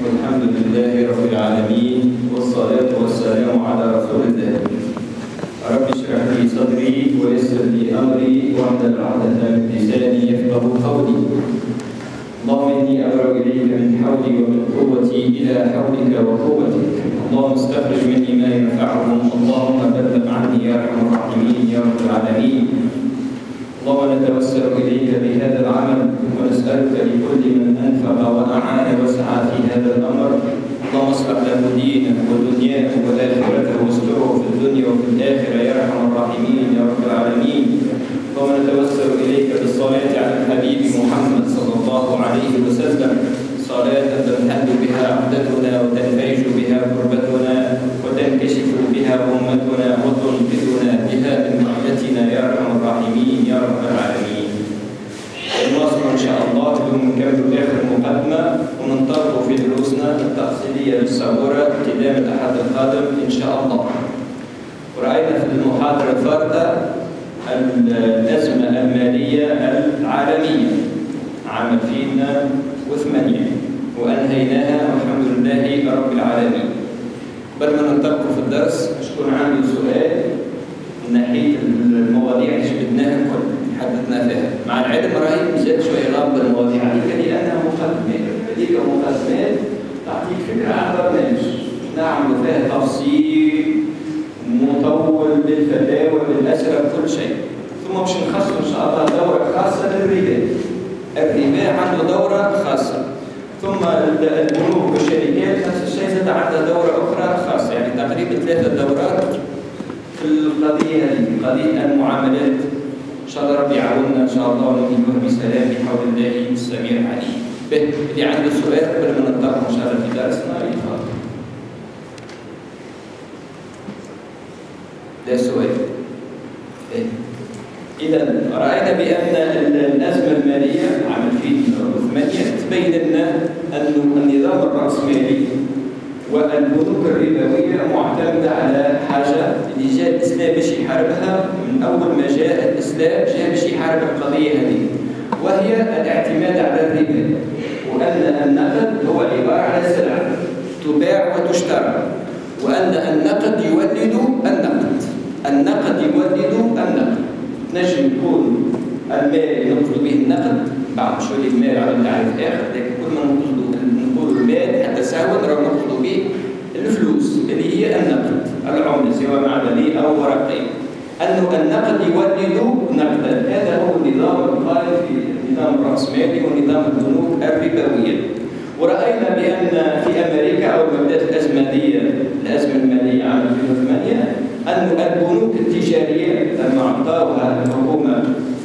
والحمد لله رب العالمين، والصلاة والسلام على رسول الله. رب اشرح لي صدري ويسر لي أمري واحلل عقدة من لساني يفقهوا قولي. اللهم إني أبرأ إليك من حولي ومن قوتي إلى حولك وقوتك. اللهم استخرج مني ما ينفعهم، اللهم بلغ عني يا أرحم الراحمين يا رب العالمين. اللهم نتوسل إليك بهذا العمل ونسألك لكل من أنفق وأعان وسعى في هذا الأمر، اللهم اصلح له دينه ودنياه وآخرته واستره في الدنيا وفي الآخرة يا أرحم الراحمين يا رب العالمين. اللهم نتوسل إليك بالصلاة على الحبيب محمد صلى الله عليه وسلم، صلاة تنحل بها عقدتنا وتنفرج بها كربتنا وتنكشف بها أمتنا وتنقذنا بها من وحدتنا يا أرحم الراحمين يا رب العالمين. نواصل إن شاء الله ونكمل آخر المقدمة وننطلق في دروسنا التأصيلية للصبورة ابتداء من الأحد القادم إن شاء الله. ورأينا في المحاضرة الفاردة الأزمة المالية العالمية عام 2008 وأنهيناها والحمد لله رب العالمين. قبل ما ننطلق في الدرس شكون عنده سؤال من ناحية المواضيع اللي جبدناها الكل حدثنا فيها، مع العلم راهي زاد شوية غامضة المواضيع هذيك لأنها مقدمات، هذيك مقدمات تعطيك فكرة عن برنامج نعمل فيها تفصيل مطول بالفتاوى بالأسئلة بكل شيء. ثم باش نخصص إن شاء الله دورة خاصة للربا. الربا عنده دورة خاصة، ثم البنوك والشركات نفس الشيء زاد عندها دورة أخرى خاصة، يعني تقريبا 3 دورات في القضية هذه، قضية المعاملات. إن شاء الله ربي يعاوننا إن شاء الله وننهيها بسلام بحول الله السميع العليم. به اللي عنده سؤال قبل ما ننطلق إن شاء الله في درسنا يتفضل. ده سؤال. إذا رأينا بأن الأزمة المالية عام 2008 تبين لنا أن النظام الرأسمالي والبنوك الربوية معتمدة على حاجة اللي جاء الإسلام باش يحاربها. من أول ما جاء الإسلام جاء باش يحارب القضية هذه، وهي الاعتماد على الربا، وأن النقد هو عبارة عن سلعة تباع وتشترى، وأن النقد يولد النقد يولد النقد. نجم يكون المال نقصد به النقد، بعد شوية المال على تعريف آخر، لكن كل ما نقول المال حتى سهوا نقصد به الفلوس اللي هي النقد، العملة سواء معدنية أو ورقية. أنه النقد يولد نقدا، هذا هو النظام القائم في النظام الرأسمالي ونظام البنوك الربوية. ورأينا بأن في أمريكا أول ما بدأت الأزمة المالية عام 2008 أن البنوك التجارية لما أعطاوها الحكومة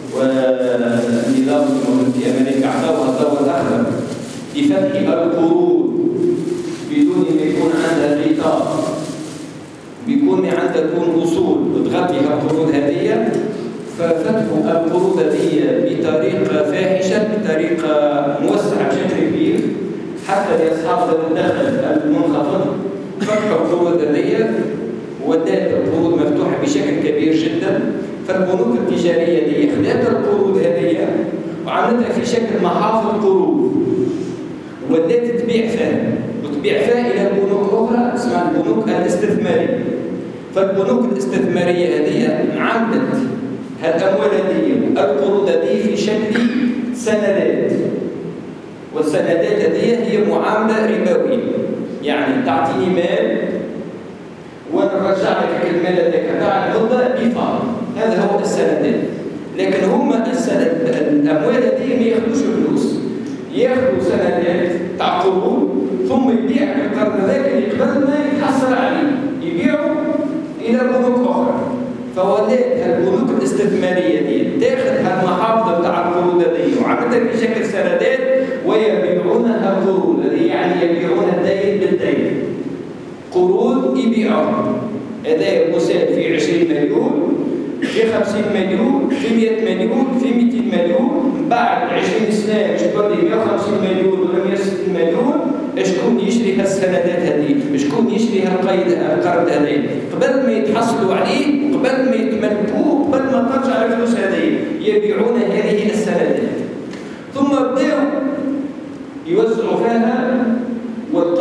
والنظام الموجود في أمريكا أعطاوها دور آخر في فتح القروض بدون ما يكون عندها غطاء، بيكون عندها تكون أصول وتغطي القروض هذه، ففتحوا القروض هذه بطريقة فاحشة بطريقة موسعة بشكل كبير حتى لأصحاب الدخل المنخفض. فتحوا القروض هذه ودات القروض مفتوحة بشكل كبير جدا، فالبنوك التجارية دي خذت القروض هذه وعملتها في شكل محافظ قروض ودات تبيع فيها إلى بنوك أخرى اسمها البنوك الاستثمارية. فالبنوك الاستثمارية هذه عملت هالأموال هذه القروض هذه في شكل سندات، والسندات هذه هي معاملة ربوية، يعني تعطيني مال ونرجع لك المال هذاك بعد مدة بفائدة. هذا هو السندات. لكن هما الأموال هذه ما ياخذوش فلوس، ياخذوا سندات تاع قروض ثم يبيع القرض هذاك اللي قبل ما يتحصل عليه يبيعوا إلى بنوك أخرى. فولات البنوك الاستثمارية دي تاخذ هالمحافظة تاع القروض هذه وعملتها في شكل سندات ويبيعونها القروض هذه، يعني يبيعون الدين بالدين. قروض يبيعها، هذا مساعد في 20 مليون، في 50 مليون، في 100 مليون، في 200 مليون. بعد 20 سنة تقول لي 150 مليون ولا 160 مليون، شكون يشري هالسندات هذه؟ شكون يشري القرض هذا؟ قبل ما يتحصلوا عليه، قبل ما يتملكوه، قبل ما ترجع الفلوس هذه، يبيعون هذه السندات. ثم بدأوا يوزعوا فيها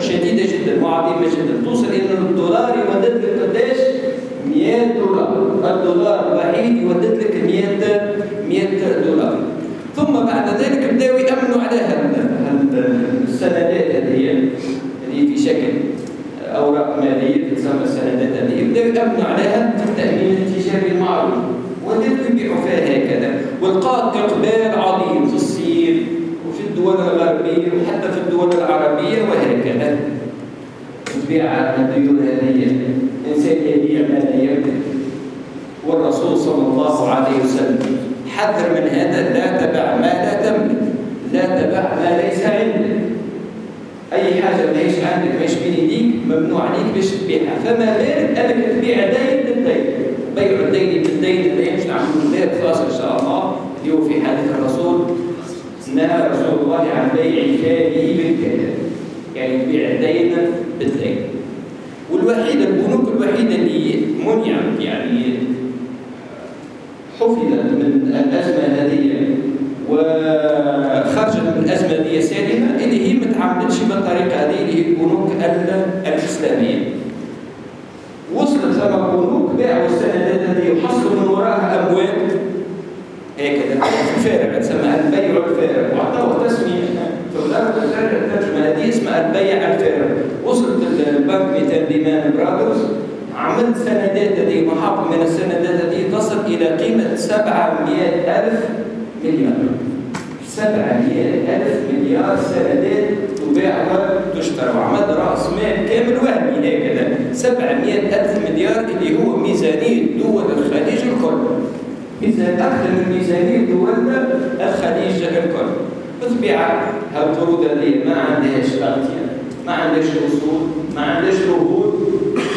شديدة جدا وعظيمة جدا، توصل إلى الدولار يودد لك قداش؟ $100. الدولار الوحيد يودد لك 100 دولار. ثم بعد ذلك بدأوا يأمنوا على السندات هذه اللي في شكل أوراق مالية تسمى السندات هذه، بدأوا يأمنوا عليها التأمين التجاري المعروف، وبدأوا يبيعوا فيها هكذا، ولقات إقبال عظيم في الصين وفي الدول الغربية وحتى في الدول العربية وهكذا. تبيع الديون هذه، إنسان يبيع ما لا يملك، والرسول صلى الله عليه وسلم حذر من هذا: لا تبع ما لا تملك، لا تبع ما ليس عندك. أي حاجة ما هيش عندك ما هيش بين يديك ممنوع عليك باش تبيعها، فما بالك أنك تبيع دين بالدين. بيع الدين بالدين اللي يمشي نعملوا باب خاص إن شاء الله اللي هو في حديث الرسول، نهى رسول الله عن بيع الكالي بالكالي، يعني تبيع الدين بالدين. والوحيدة البنوك الوحيدة اللي منعت يعني حفظت من الأزمة هذه وخرجت من الأزمة دي سالمة، اللي هي ما تعاملتش بالطريقة هذه، اللي هي البنوك الإسلامية. وصلت ثم بنوك باعوا السندات هذه وحصلوا من وراها أموال هكذا فارغة، تسمى البيع الفارغ، وعطوها تسمية في الأرض الترجمة هذه اسمها البيع الفارغ. وصلت البنك مثل ليمان برادرز عملت سندات هذه، محافظ من السندات هذه تصل إلى قيمة 700,000 مليار. 700,000 مليار سندات تباع وتشترى، وعمل رأس مال كامل وهمي هكذا 700,000 مليار، اللي هو ميزانية دول الخليج الكل، ميزان أكثر من ميزانية دول الخليج الكل. بطبيعة هالقروض اللي ما عندهاش تغطية، ما عندهاش أصول، ما عندهاش رهود.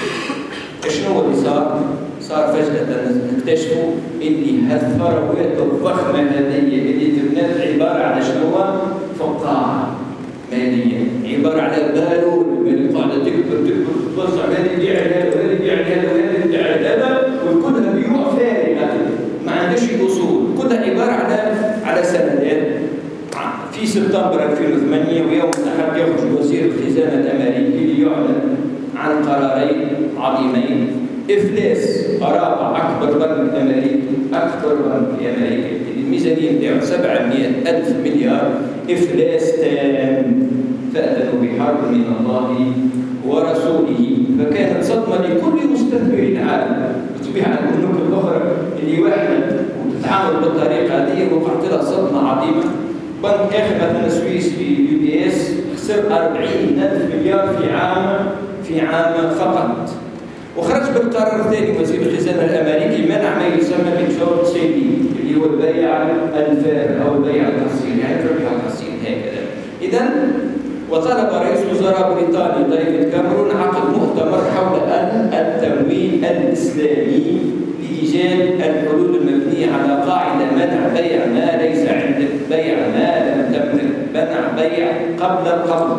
شنو اللي صار؟ صار فجأة نكتشفوا اللي هالثروات الضخمة هذه اللي تبنت عبارة على شنو؟ فقاعة مالية، عبارة على بالون اللي قاعدة تكبر تتوسع، هذه تبيع هذا وهذه تبيع هذا وهذه تبيع هذا، وكلها بيوع فارغة ما عندهاش أصول، كلها عبارة على سندات. في سبتمبر 2008 ويوم الأحد يخرج وزير الخزانة الأمريكي ليعلن عن قرارين عظيمين: إفلاس قرابة أكبر بنك أمريكي، أكبر بنك أمريكي الميزانية بتاعه 700,000 مليار، إفلاس تام، فأذنوا بحرب من الله ورسوله. فكانت صدمة لكل مستثمر العالم. بطبيعة البنوك الأخرى اللي واحدة وتتعامل بالطريقة هذه وقعت لها صدمة عظيمة. بنك آخر مثلا سويسري UBS خسر 40,000 مليار في عام فقط. وخرج بالقرار الثاني وزير الخزانة الأمريكي منع ما يسمى بالشورت سيلينج، اللي هو البيع الفارغ أو البيع التحصيلي، يعني الربح التحصيلي هكذا. إذا وطلب رئيس وزراء بريطانيا ديفيد كاميرون عقد مؤتمر حول التمويل الإسلامي لإيجاد الحلول المبنية على قاعدة منع بيع ما ليس عندك، بيع ما لم تملك، منع بيع قبل القبض،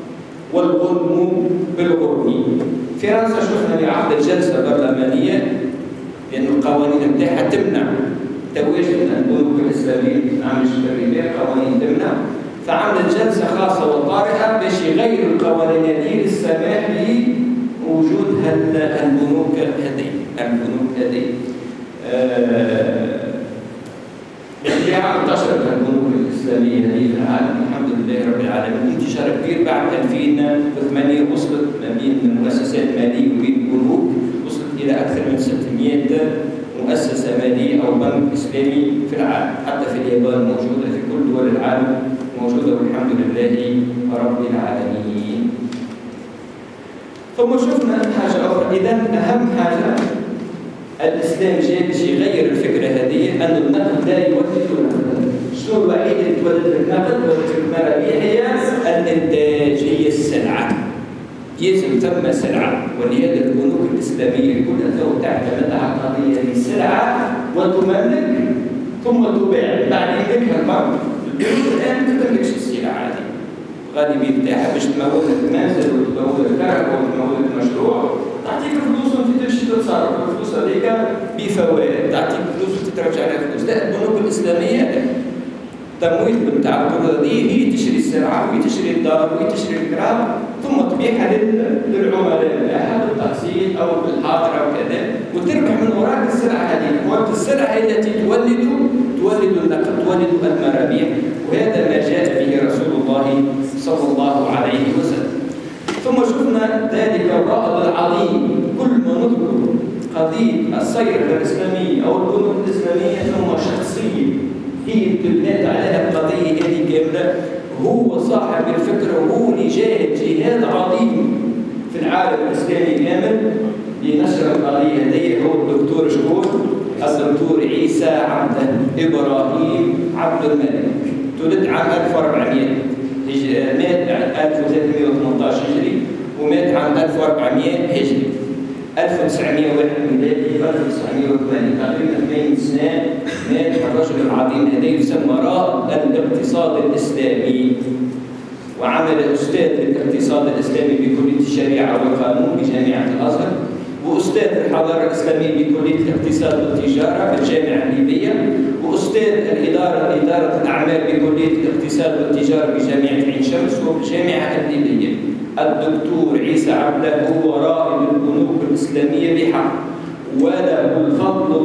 والغنم بالغرم. فرنسا شفنا بعقد الجلسة برلمانية لأن القوانين بتاعها تمنع تواجد البنوك الإسلامية عم الربا، قوانين تمنع، فعملت جلسة خاصة وطارئة باش يغيروا القوانين هذه للسماح بوجود البنوك هذه. بالفعل انتشرت البنوك الإسلامية هذه في العالم الحمد لله رب العالمين، انتشار كبير. بعد 2008 وصلت ما بين مؤسسات مالية وبين بنوك، وصلت إلى أكثر من 600 مؤسسة مالية أو بنك إسلامي في العالم، حتى في اليابان موجودة، في كل دول العالم موجودة والحمد لله رب العالمين. ثم شفنا حاجة أخرى. إذا أهم حاجة الإسلام جاء باش يغير الفكرة هذه، أن النقد لا يولد نقدا. شنو الوحيد اللي تولد النقد والمرابح؟ هي الإنتاج، هي السلعة. يلزم ثم سلعة، ولهذا البنوك الإسلامية كلها تعتمد على قضية السلعة وتملك ثم تباع. بعد يملكها البنك، البنوك الآن ما تملكش السلعة هذه، الغالبية بتاعها باش تمول المنزل وتمول الكهرباء وتمول المشروع، تعطيك فلوس وانت تمشي تتصرف، الفلوس هذيك بفوائد، تعطيك فلوس وتترجع لها فلوس. لا، البنوك الإسلامية تمويل بتاع القروض هي تشري السلعة وتشري الدار وتشري الكرام، ثم تبيعها للعملاء أحد التقسيط أو بالحاضر أو كذا، وتربح من وراء السلعة هذه. وقت السلعة هي التي تولد النقد، تولد المرابيع، وهذا ما جاء به رسول الله صلى الله عليه وسلم. ثم شفنا ذلك الرائد العظيم. كل ما نذكر قضية الصيرفة الإسلامية أو البنوك الإسلامية ثم شخصية هي بنات عليها القضية هذه كاملة، هو صاحب الفكرة وهو اللي جهاد عظيم في العالم الإسلامي كامل لنشر القضية هذه. هو الدكتور شكون؟ الدكتور عيسى عبد إبراهيم عبد الملك. تولد عام 1400 مات عام 1318 هجري، ومات عام 1400 هجري. 1901 ميلادي 1980 تقريبا 2 سنة مات الرجل العظيم هذا يسمى رائد الاقتصاد الإسلامي، وعمل أستاذ الاقتصاد الإسلامي بكلية الشريعة والقانون بجامعة الأزهر، وأستاذ الحضارة الإسلامية بكلية الاقتصاد والتجارة بالجامعة الليبية، وأستاذ إدارة الأعمال بكلية الاقتصاد والتجارة بجامعة عين شمس وبالجامعة الليبية. الدكتور عيسى عبده هو رائد البنوك الإسلامية بحق، وله الفضل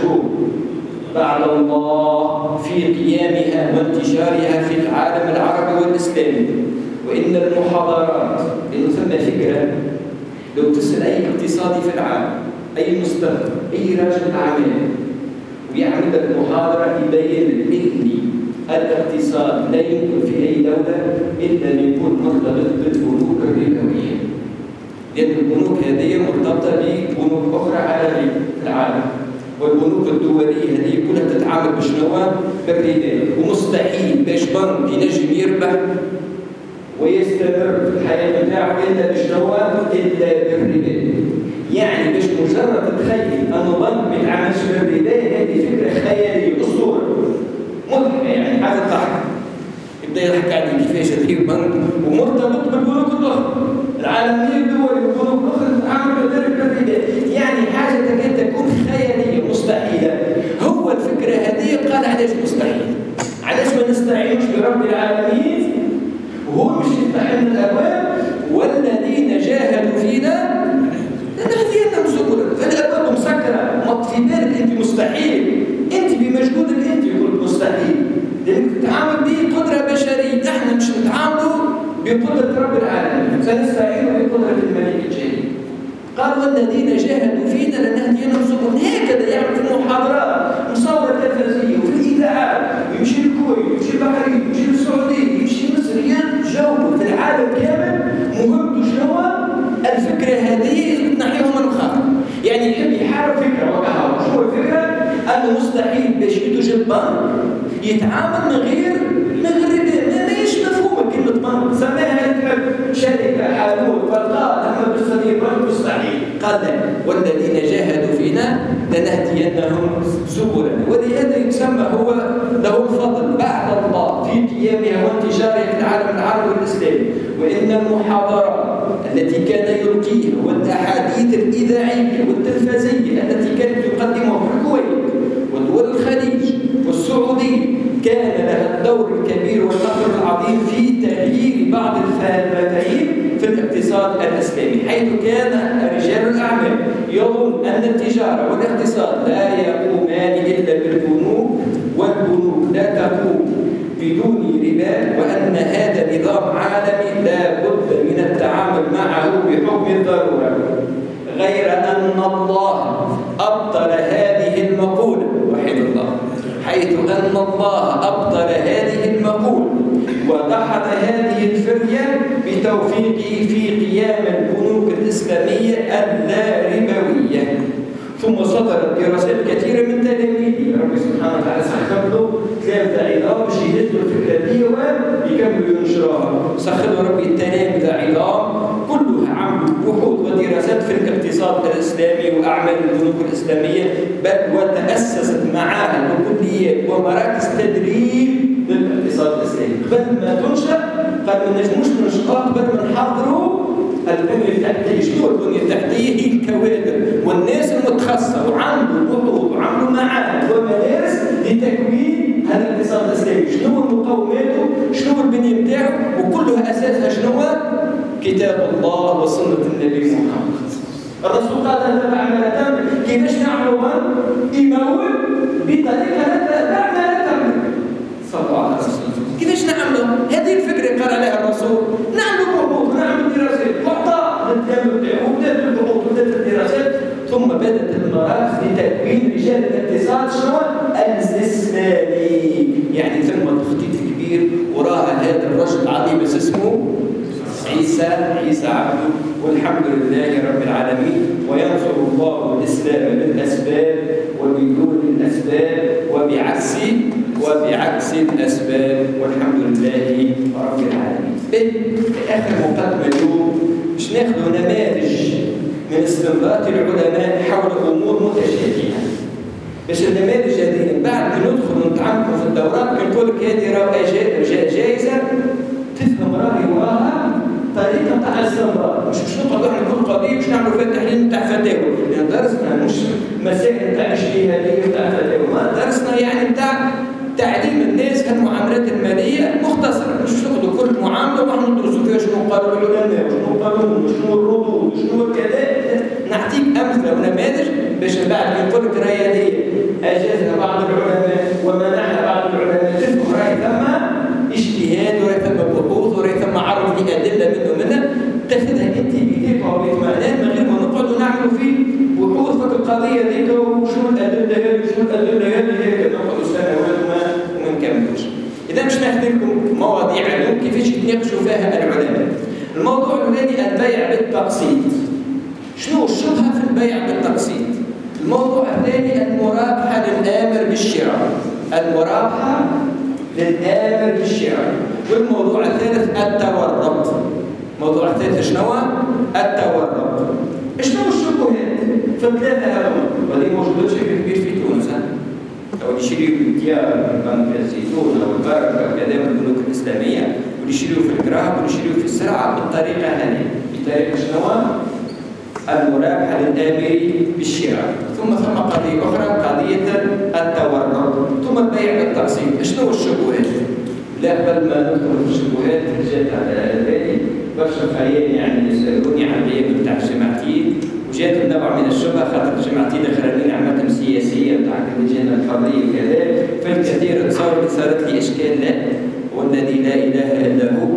بعد الله في قيامها وانتشارها في العالم العربي والإسلامي. وإن المحاضرات، إنه ثم فكرة لو تسأل أي اقتصادي في العالم، أي مستثمر، أي راجل أعمال ويعمل لك محاضرة يبين لك الاقتصاد لا يمكن في أي دولة إلا أن يكون مرتبط بالبنوك الربوية، لأن البنوك هذه مرتبطة ببنوك أخرى عالمية في العالم، والبنوك الدولية هذه كلها تتعامل بشنو؟ بالربا. ومستحيل باش بنك ينجم يربح ويستمر في الحياة بتاعه إلا بشنو؟ إلا بالربا. يعني باش مجرد تخيل أنه بنك ما يتعاملش بالربا، هذه فكرة خيالية أسطورة مضحكة، يعني حاجة تضحك. يبدأ يضحك عليك كيفاش تدير بنك ومرتبط بالبنوك الأخرى العالمية الدولية والبنوك الأخرى تتعامل بالربا، يعني حاجة تكاد تكون خيالية مستحيلة. هو الفكرة هذه قال علاش مستحيل؟ علاش ما نستعينش برب العالمين وهو مش يفتح لنا الأبواب؟ والذين جاهدوا فينا لنهدينهم سبلنا. فالأبواب مسكرة، في بالك أنت مستحيل، أنت بمجهودك أنت قلت مستحيل، لأنك تتعامل به قدرة بشرية. احنا مش نتعاملوا بقدرة رب العالمين، سنستعين بقدرة الملك الجليل. قال والذين جاهدوا فينا لنهدينهم سبلنا. هكذا يعمل في المحاضرات مصورة تلفزيونية وفي الإذاعات، يمشي الكويت، يمشي البحرين، يمشي السعودية، يمشي مصر، يجاوب في العالم كامل. مهمته شنو؟ الفكرة هذه تنحيهم من الخطر. يعني يحب يحارب فكرة وكهو. شو الفكرة؟ أنه مستحيل باش ينتج البنك يتعامل من غير ربا. ماهيش مفهومة كلمة بنك، سماها تحب شركة، حانوت، فقال أما بالصديق بنك مستحيل. قال لا، والذين جاهدوا فينا لنهدينهم سبلنا. ولهذا يسمى هو له الفضل بعد الله في قيامها وانتشارها في العالم العربي والإسلامي. وإن المحاضرات التي كان يلقيها والأحاديث الإذاعية والتلفزية التي كانت يقدمها في الكويت ودول الخليج والسعودية كان لها الدور الكبير والنفر العظيم في تغيير بعض المفاهيم في الاقتصاد الإسلامي، حيث كان رجال الأعمال يظن أن التجارة والاقتصاد لا يقومان إلا بالبنوك، والبنوك لا تقوم بدون ربا، وأن هذا نظام عالمي لا بد من التعامل معه بحكم الضرورة. غير أن الله أبطل هذه المقولة، وحيد الله، حيث أن الله أبطل هذه المقولة ودحض هذه الفرية بتوفيقه في قيام البنوك الإسلامية اللا ربوية. ثم صدرت دراسات كثيرة من تلاميذه، ربي سبحانه وتعالى سخر له 3 عظام باش يهزوا الفكرة دي ويكملوا ينشروها. سخر له ربي التلاميذ عظام كلها عملوا بحوث ودراسات في الاقتصاد الإسلامي وأعمال البنوك الإسلامية، بل وتأسست معاهد وكليات ومراكز تدريب للاقتصاد الإسلامي. قبل ما تنشأ قد ما نجموش ننشطها، قبل ما نحضروا البنية التحتية. شنو البنية التحتية؟ هي الكوادر والناس المتخصصة، وعملوا بحوث وعملوا معاهد ومدارس لتكوين هذا الاقتصاد الإسلامي. شنو مقوماته؟ شنو البنية الدنيا نتاعو وكلها أساسها شنو؟ كتاب الله وسنة النبي محمد. الرسول قال هذا عملتان كيفاش نعملوا يمول بطريقة لا تعمل صلى الله عليه وسلم. كيفاش نعملوا؟ هذه الفكرة قال عليها الرسول. نعملوا بحوث ونعملوا دراسات معطى للكلام نتاعو وبدات البحوث وبدات الدراسات ثم بدات المراكز لتكوين رجال الاقتصاد شنو؟ الاستثماري. يعني ثم تخطيط كبير وراها هذا الرجل العظيم اسمه عيسى عبده. والحمد لله رب العالمين. وينصر الله الإسلام بالأسباب وبدون الأسباب وبعكس الأسباب والحمد لله رب العالمين. في آخر مقدمة اليوم باش ناخذ نماذج من استنباط العلماء حول أمور متشابهة. باش النماذج هذه بعد ندخل نتعمقوا في الدورات نقول لك هذه راه جائزة تفهم راهي وراها طريقة تاع الاستنباط. مش نقعدوا احنا كل قضية باش نعملوا فيها تحليل تاع فتاوى، لأن درسنا مش مسائل تاع اجتهادية تاع فتاوى، ما درسنا يعني تاع تعليم الناس المعاملات المالية مختصرة. مش ناخذوا كل معاملة ونحن ندرسوا فيها شنو قالوا العلماء وشنو قالوا وشنو الردود وشنو كذا. نعطيك أمثلة ونماذج باش بعد نقول لك راهي هذه أجازها بعض العلماء ومنعها بعض العلماء تفهم راهي ثم اجتهاد وراهي ثم بحوث وراهي ثم عرض لأدلة منها تاخذها أنت بثقة وباطمئنان من غير ما نقعدوا نعملوا في بحوث في القضية ذيك وشنو الأدلة هذه وشنو الأدلة هذه نقعدوا سنوات وما نكملوش. إذا باش ناخذ لكم مواضيع اليوم كيفاش يتناقشوا فيها العلماء. الموضوع الأولاني البيع بالتقسيط. شنو الشبهة في البيع بالتقسيط؟ الموضوع الثاني المرابحة للآمر بالشراء. المرابحة للآمر بالشراء. والموضوع الثالث التورط. الموضوع الثالث شنو؟ التورط. شنو الشبهات في الثلاثة هذوما؟ وهذه موجودة بشكل كبير في تونس. أو يشريوا بالديار بنك الزيتون أو البركة وكذا من البنوك الإسلامية ويشريوا في الكراب ويشريوا في السلعة بالطريقة هذه. بطريقة شنو؟ المرابحة للآمر بالشراء. ثم قضية أخرى قضية التورط. ثم البيع بالتقسيط. شنو الشبهات؟ لا قبل ما ندخل في الشبهات جات على بالي برشا خيال يعني يسألوني عن البيع بتاع الجماعتين وجات نوع من الشبهة خاطر الجماعتين الأخرانيين عملتهم سياسية بتاع اللجان الحرية وكذا فالكثير تصور صارت لي إشكال. لا والذي لا إله إلا هو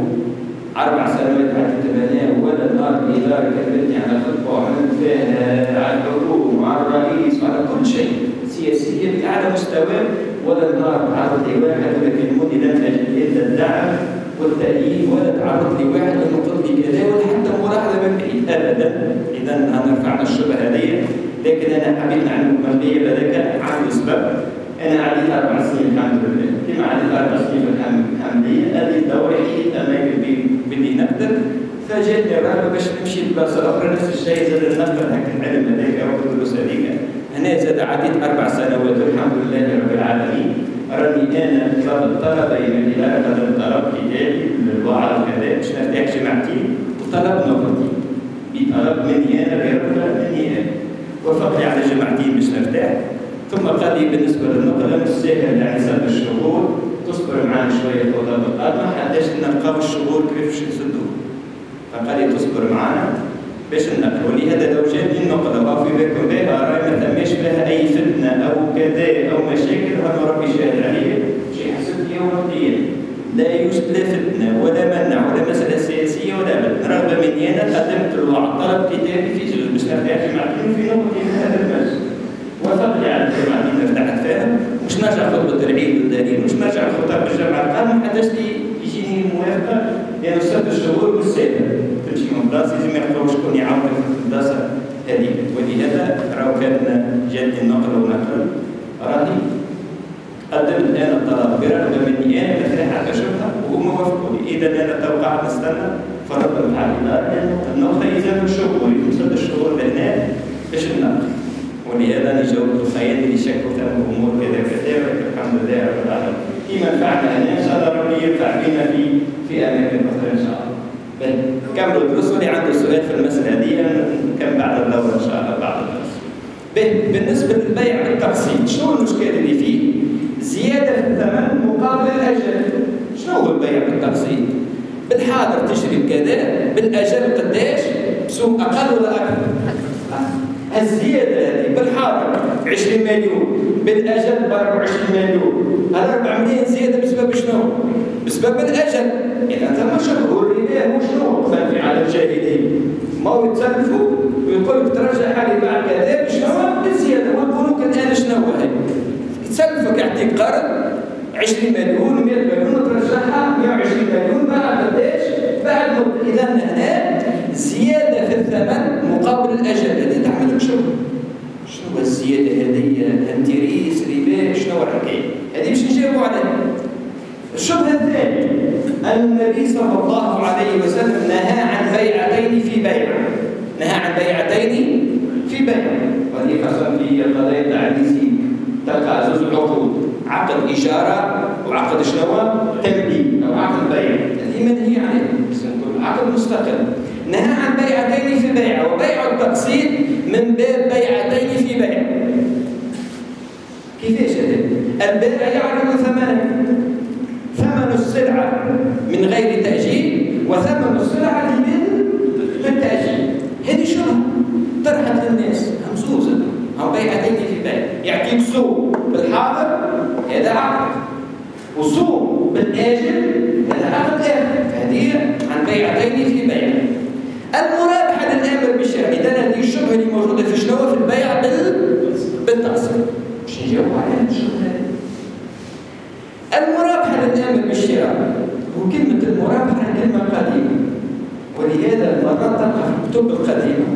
4 سنوات بعد التبنية ولا نهار الإدارة كلمتني على خطبة وعملت فيها على الحكومة وعلى الرئيس وعلى كل شيء سياسية على مستوى ولا نهار تعرض لواحد ولا كلموني لم أجد إلا الدعم والتأييد ولا تعرض لواحد ونقول لي كذا ولا حتى ملاحظة من بعيد أبدا. إذا أنا رفعنا الشبهة هذه. لكن أنا حبيت نعلمكم مبدئيا بذاك عنده سبب. أنا عديت 4 سنين الحمد لله. كما عديت 4 سنين في الحمدية هذه الدورة حيت أماكن بدي نقدر فجاتني الرغبة باش نمشي لبلاصة أخرى نفس الشيء زاد نقدر هكا العلم هذاك أو الدروس هذيك. هنا زاد عديت 4 سنوات والحمد لله رب العالمين. راني أنا طلبة من الإدارة طلب كتابي للوعظ وكذا باش نفتح جماعتي وطلب نقدي بطلب مني أنا برغبة مني أنا. وافق لي على جماعتين باش نفتح. ثم قال لي بالنسبة للنقل مش سهل يعني 7 شهور تصبر معنا شوية طلاب القادمة حتى نلقاو الشهور كيفاش نسدوه. فقال لي تصبر معنا باش ننقل. ولهذا لو جاتني النقل أو في بالكم بها راهي ما ثماش فيها أي فتنة أو كذا أو مشاكل هذا ربي شاهد عليه شيء حسبت يوم الدين. لا يوجد لا فتنة ولا منع ولا مسألة سياسية ولا أبدا. رغبة مني أنا قدمت الوعظ طلب كتابي في جزء باش نفتح جماعتين في نقطة من هذا المجلس. وافق لي على الجماعة اللي فتحت فيها مش نرجع خطبة العيد والدليل مش نرجع خطب الجامعة القادمة حتى يجيني الموافقة لأنه 6 شهور مش سهلة تمشي من بلاصة لازم يعرفوا شكون يعاون في البلاصة هذيك. ولهذا راهو كان جاتني النقل ونقل راهي قدمت أنا الطلب برغبة مني أنا لا ترى حتى شبهة وهم وافقوا لي. إذا أنا توقعت نستنى فرضا على الإدارة النقل يلزم شهور يلزم 6 شهور لهنا باش النقل. ولهذا نجاوب الخيال اللي شكوا ثم امور كذا كذا الحمد لله رب العالمين. فيما نفعنا هنا ان شاء الله ربي ينفع بنا في اماكن اخرى ان شاء الله. كملوا الدروس واللي عنده سؤال في المساله هذه نكمل بعد الدوره ان شاء الله بعد الدرس. بالنسبه للبيع بالتقسيط شنو المشكله اللي فيه؟ زياده في الثمن مقابل الاجل. شنو هو البيع بالتقسيط؟ بالحاضر تشري بكذا، بالأجل قداش؟ بسوم أقل ولا أكثر؟ الزيادة هذه بالحاضر 20 مليون، بالأجل ب 24 مليون، هذا 4 ملايين زيادة بسبب شنو؟ بسبب الأجل. إذا ثم شبه الربا هو شنو؟ خلفي على الجاهلين ما هو يتسلفوا ويقول لك ترجع حالي بعد كذا بشنو؟ بالزيادة. والبنوك الآن شنو هي؟ يتسلفك يعطيك قرض 20 مليون 100 مليون وترجعها 120 مليون بعد قداش؟ بعد مدة. إذا هنا زيادة في الثمن مقابل الأجل. هذه تعمل لك شغل. شنو الزيادة هذه؟ انتريس ربا شنو الحكاية؟ هذه باش نجاوبوا عليها. الشبهة الثانية أن النبي صلى الله عليه وسلم نهى عن بيعتين في بيع. نهى عن بيعتين في بيع. وهذه خاصة في قضايا التعريسي تلقى زوج العقود، عقد إجارة وعقد شنو؟ تمليك أو عقد بيع. هذه منهي عنها، عقد مستقل. نهى عن بيعتين في بيع، وبيع التقسيط من باب بيعتين في بيع. كيفاش هذا؟ البائع يعلم ثمنه، ثمن السلعة من غير تأجيل وثمن السلعة بالتأجيل. هذه شبهة طرحت للناس همزوزة. أو بيعتين في بيع، يعطيك سوق بالحاضر هذا عقد، وسوق بالآجل هذا عقد آخر. فهذه عن بيعتين في بيع. المرابحة للآمر بالشراء. إذا هذه الشبهة اللي موجودة في شنو؟ في البيع بالتقسيط. مش نجاوب عليها الشبهة. المرابحة للآمر بالشراء، وكلمة المرابحة كلمة قديمة، ولهذا مرات تلقى في الكتب القديمة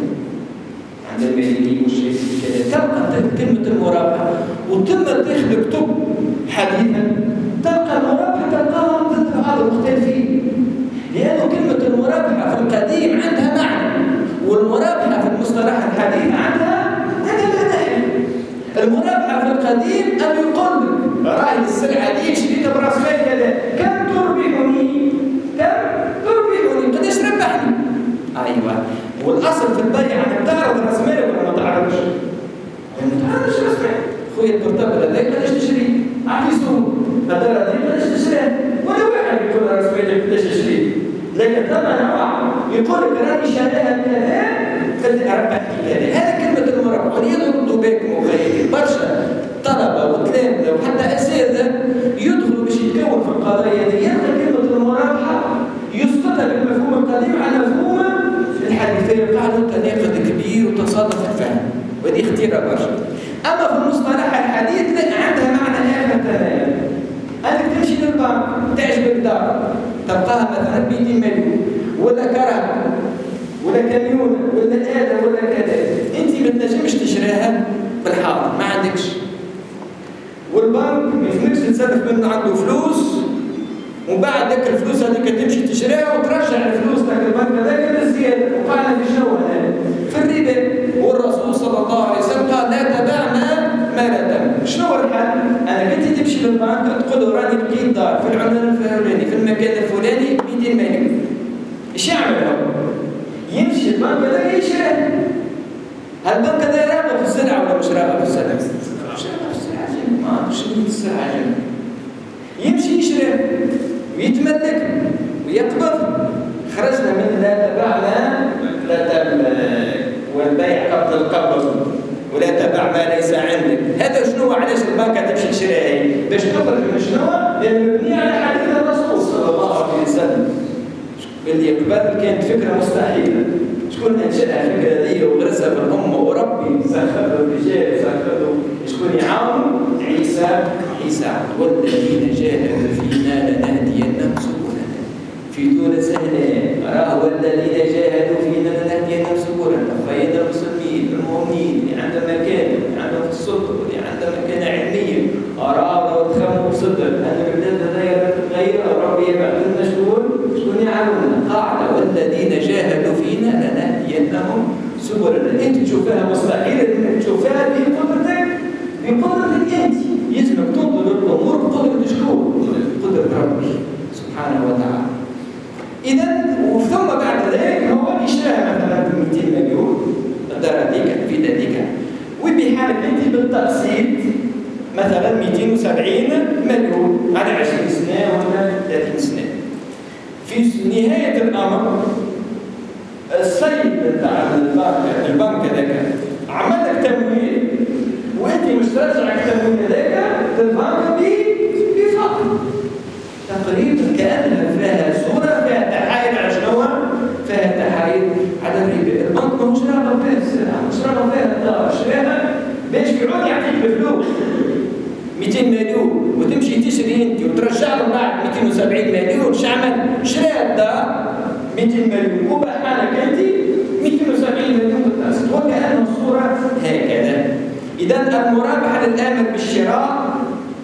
عند المالكي والشافعي تلقى كلمة المرابحة، وتم تاخذ كتب حديثا تلقى المرابحة تلقاها ضد بعض المختلفين، لأنه كلمة المرابحة في القديم عندها معنى، والمرابحة في المصطلح الحديث عندها معنى. المرابحة في القديم أن يقول لك راهي السلعة دي شريتها براس مال كذا، كم تربحني؟ كم تربحني؟ قداش ربحني؟ أيوة. والأصل في البيع أنك تعرض راس مالك ولا ما تعرضش؟ ما تعرضش راس مالك. خويا البرتقال هذاك قداش تشري؟ أعطي سوق. الدار هذيك قداش تشريها؟ ولا واحد يقول راس مالك قداش تشري؟ لكن ثمن يقول لك راني شاريها كذا قد أربحني كذا. هذا كلمة المرابحة. وليدخلوا بكم وغيرهم برشا طلبة وتلامذة وحتى أساتذة يدخلوا باش يتكون في القضايا هذه، يلقى كلمة المرابحة يسقطها بالمفهوم القديم على مفهوم الحديث، فيقع له تناقض كبير وتصادم في الفهم، وهذه خطيرة برشا. أما في المصطلح الحديث لا، عندها معنى آخر تماما. أنك تمشي للبنك تعجبك دار تلقاها مثلا 200 مليون ولا كرهبة ولا كاميون ولا آلة ولا كذا، أنت ما تنجمش تشريها بالحاضر، ما عندكش، والبنك ما يفهمكش تتصرف منه عنده فلوس، ومن بعد ذاك الفلوس هذيك تمشي تشريها وترجع الفلوس تاع البنك هذاك بالزيادة. وقعنا في شنو هذا؟ في الربا. والرسول صلى الله عليه وسلم قال لا تبع ما لا تملك. شنو هو الحل؟ أنا كنت تمشي للبنك تقول له راني لقيت دار في العنوان الفلاني في المكان الفلاني 200 مليون. ايش يعمل هو؟ يمشي البنك هذا يشريها. هالبنك هذا راغب في السلعة ولا مش راغب في السلعة؟ مش راغب في السلعة، ما عرفش يجيب السلعة. يمشي يشريها ويتملك ويقبض. خرجنا من لا تبعنا لا تملك، والبيع قبل القبض، ولا تبع ما ليس عندك. هذا شنو؟ علاش البنك تمشي تشريها؟ باش تخرج من شنو؟ لأنه مبني على حديث الرسول صلى الله عليه وسلم. اللي قبل كانت فكرة مستحيلة. شكون أنشأها الفكرة هذه وغرسها في الأمة؟ وربي سخر الرجال سخروا شكون يعاون؟ عيسى والذين جاهدوا فينا لنهدينهم سبلنا. في تونس هنا راه والذين جاهدوا فينا لنهدينهم سبلنا. فإن المسلمين المؤمنين اللي عندهم مكانه، اللي عندهم في السلطة، اللي عندهم مكانة علمية، أرادوا وتخموا بصدق أن البلاد هذيا تتغير، ربي يبعث لنا شكون يعاوننا. قاعدة والذين جاهدوا فينا لنهدينهم سبلنا. أنت تشوفها مستحيل، تشوفها بقدرتك أنت. يجبك تنظر الأمور بقدرة شكون؟ بقدرة ربي سبحانه وتعالى. إذا ثم بعد ذلك هو يشتريها مثلا ب 200 مليون الدار هذيك الفيلا هذيك، وبحالك أنت بالتقسيط مثلا 270 مليون على 20 سنة ولا 30 سنة. في نهاية الأمر السيد بتاع البنك هذاك عمل لك تمويل وانت مش ترجع التمويل هذاك للبنك بفقر. تقريبا كأنها فيها صورة فيها تحايل على شنو؟ فيها تحايل على الربا. البنك ماهوش راغب فيها السلعة، مش راغب فيها الدار، شراها باش يعود يعطيك بفلوس 200 مليون وتمشي تشري انت وترجع له بعد 270 مليون. شعمل شرا الدار 200 مليون وبحالك انت 270 مليون بالتقسيط. وكأن الصورة هكذا. إذا المرابحة للآمر بالشراء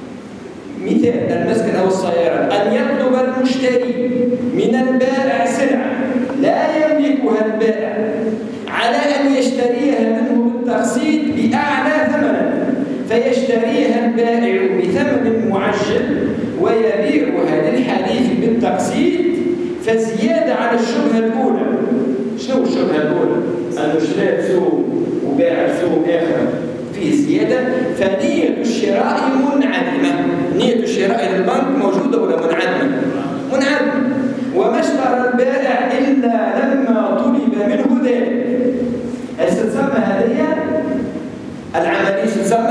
مثال المسكن أو السيارة أن يطلب المشتري من البائع سلعة لا يملكها البائع على أن يشتريها منه بالتقسيط بأعلى ثمنا، فيشتريها البائع بثمن معجل ويبيعها للحليف بالتقسيط، فزيادة على الشبهة الأولى. شنو الشبهة الأولى؟ أنه شرى سوق وباع سوق آخر فيه زيادة، فنية الشراء منعدمة. نية الشراء للبنك موجودة ولا منعدمة؟ منعدمة. وما اشترى البائع إلا لما طلب منه ذلك. هل تسمى هذه العملية تسمى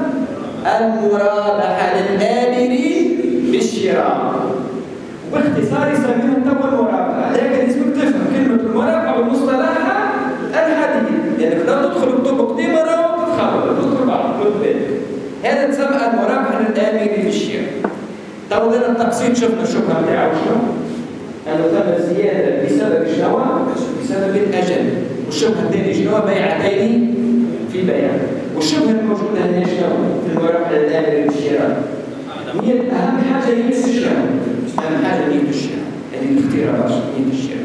المرابحة للآمر بالشراء، باختصار يسميها تبع المرابحة. لكن لازمك تفهم كلمة المرابحة ومصطلحها الحديث، يعني لا تدخل بطبق دي مرة وتتخرج تدخل بعض هذا تسمى المرابحة للآمر بالشراء. طبعا التقسيط شفنا الشبهة بتاعه شنو؟ أنه تم زيادة بسبب شنو؟ بسبب الأجل. والشبهة الثانية شنو؟ بيعتين في بيع. والشبهة الموجودة هنا شنو؟ في المرابحة للآمر بالشراء. أهم حاجة نية الشراء. أهم حاجة نية الشراء، يعني الاختيار باش نية الشراء.